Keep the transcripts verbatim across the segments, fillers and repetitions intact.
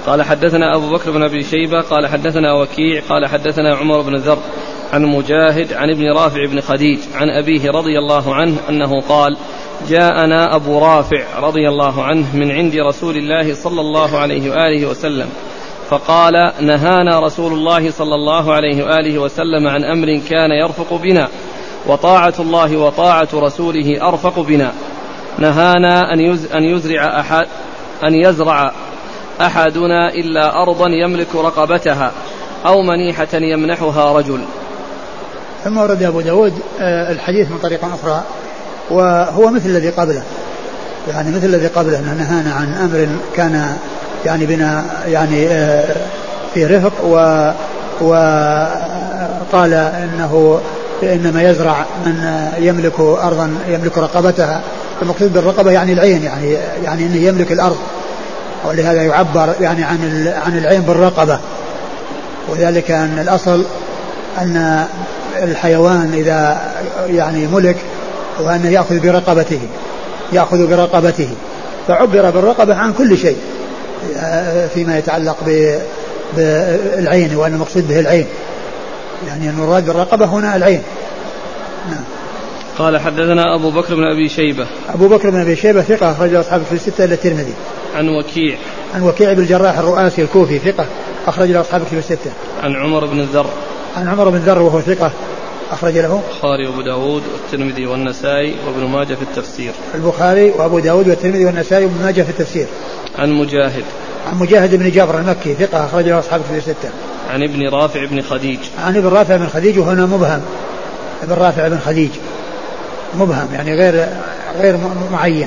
قال حدثنا أبو بكر بن أبي شيبة قال حدثنا وكيع قال حدثنا عمر بن ذر عن مجاهد عن ابن رافع بن خديج عن أبيه رضي الله عنه أنه قال جاءنا أبو رافع رضي الله عنه من عند رسول الله صلى الله عليه وآله وسلم فقال نهانا رسول الله صلى الله عليه وآله وسلم عن أمر كان يرفق بنا وطاعة الله وطاعة رسوله أرفق بنا. نهانا أن يزرع أحد أن يزرع أحدنا إلا أرضا يملك رقبتها أو منيحة يمنحها رجل. ثم ورد أبو داود الحديث من طريقة أخرى وهو مثل الذي قبله, يعني مثل الذي قبله أنه نهانا عن أمر كان يعني بنا يعني في رفق و وقال إنه إنما يزرع من يملك أرضا يملك رقبتها. المقصود بالرقبة يعني العين, يعني يعني إنه يملك الأرض, ولهذا يعبر يعني عن عن العين بالرقبة. وذلك أن الأصل أن الحيوان إذا يعني ملك وأنه يأخذ برقبته يأخذ برقبته فعبر بالرقبة عن كل شيء فيما يتعلق بالعين, وأن المقصود به العين, يعني المراد بالرقبة هنا العين. نعم. قال حدثنا أبو بكر بن أبي شيبة أبو بكر بن أبي شيبة ثقة أخرج أصحاب في الستة إلا الترمذي. عن وكيع عن وكيع بن الجراح الرؤاسي الكوفي ثقة أخرج له أصحاب في الستة. عن عمر بن الذر عن عمر بن الذر وهو ثقة أخرج له البخاري وأبو داود والترمذي والنسائي وابن ماجه في التفسير. البخاري وأبو داود والترمذي والنسائي وابن ماجه في التفسير. عن مجاهد عن مجاهد بن جابر المكي ثقة أخرج له أصحاب في الستة. عن ابن رافع بن خديج عن ابن رافع بن خديج, وهنا مبهم, ابن رافع بن خديج مبهم يعني غير غير معين,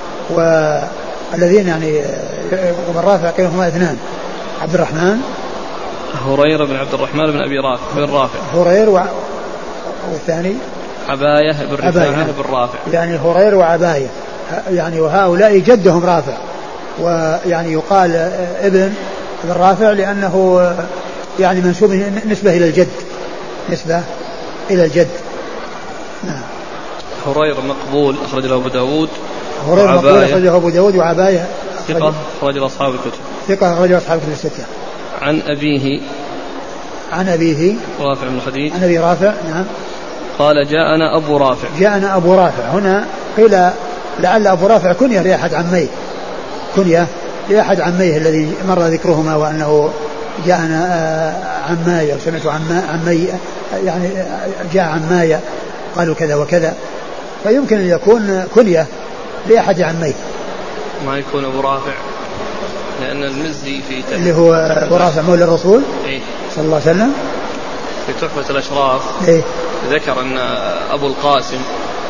والذين يعني ابن رافع كانوا هما اثنان, عبد الرحمن هريرة بن عبد الرحمن بن أبي رافع بن رافع هرير و... والثاني عباية بن رفاعة بن رافع, يعني هرير وعباية, يعني وهؤلاء جدهم رافع, ويعني يقال ابن ابن رافع لأنه يعني منسوب نسبة إلى الجد, نسبة إلى الجد. نعم. هريرة مقبول أخرج له أبو داود, هريرة مقبول أخرج له أبو داود, وعباية ثقة أخرج له أصحاب الكتب. ثقة أخرج له أصحاب الكتب الستة. عن أبيه عن أبيه رافع بن خديج عن أبي رافع. نعم. قال جاءنا أبو رافع. جاءنا أبو رافع, هنا قيل لعل أبو رافع كنية لأحد عميه, كنية لأحد عميه الذي مر ذكرهما, وأنه جاءنا عمايا وسمعت عمي يعني جاء عمايا قالوا كذا وكذا, فيمكن أن يكون كنية لأحد عميه. ما يكون أبو رافع لأن المزي في اللي هو أبو رافع مولى الرسول إيه؟ صلى الله عليه وسلم في تحفة الأشراف إيه؟ ذكر أن أبو القاسم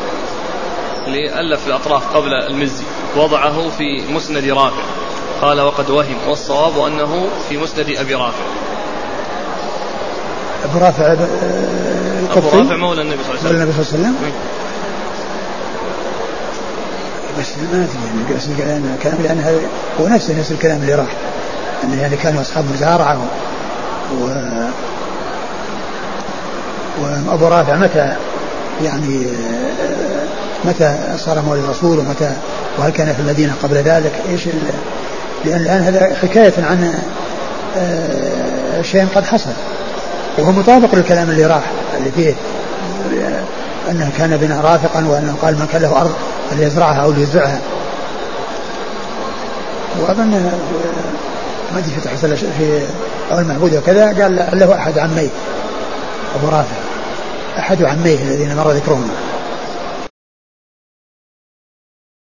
اللي ألف الأطراف قبل المزي وضعه في مسند رافع, قال وقد وهم, والصواب أنه في مسند أبي رافع. أبو رافع أبو رافع مولى النبي صلى الله عليه وسلم. بس ما أدري يعني الكلام كلام لأن هذا هو نفس نفس الكلام اللي راح, أنه يعني كانوا أصحاب مزارعة, و وأبو رافع متى يعني متى صار مولى الرسول, ومتى وهل كان في المدينة قبل ذلك, إيش لأن الآن هذا حكاية عن شيء قد حصل, وهو مطابق للكلام اللي راح اللي فيه أنه كان بنا رافقا, وأنه قال من كان له أرض فليزرعها أو ليزرعها. وأظن ما أدري في تحصل في أول معبود وكذا قال له أحد عميه, أبو رافع أحد عميه الذين مر ذكرهما.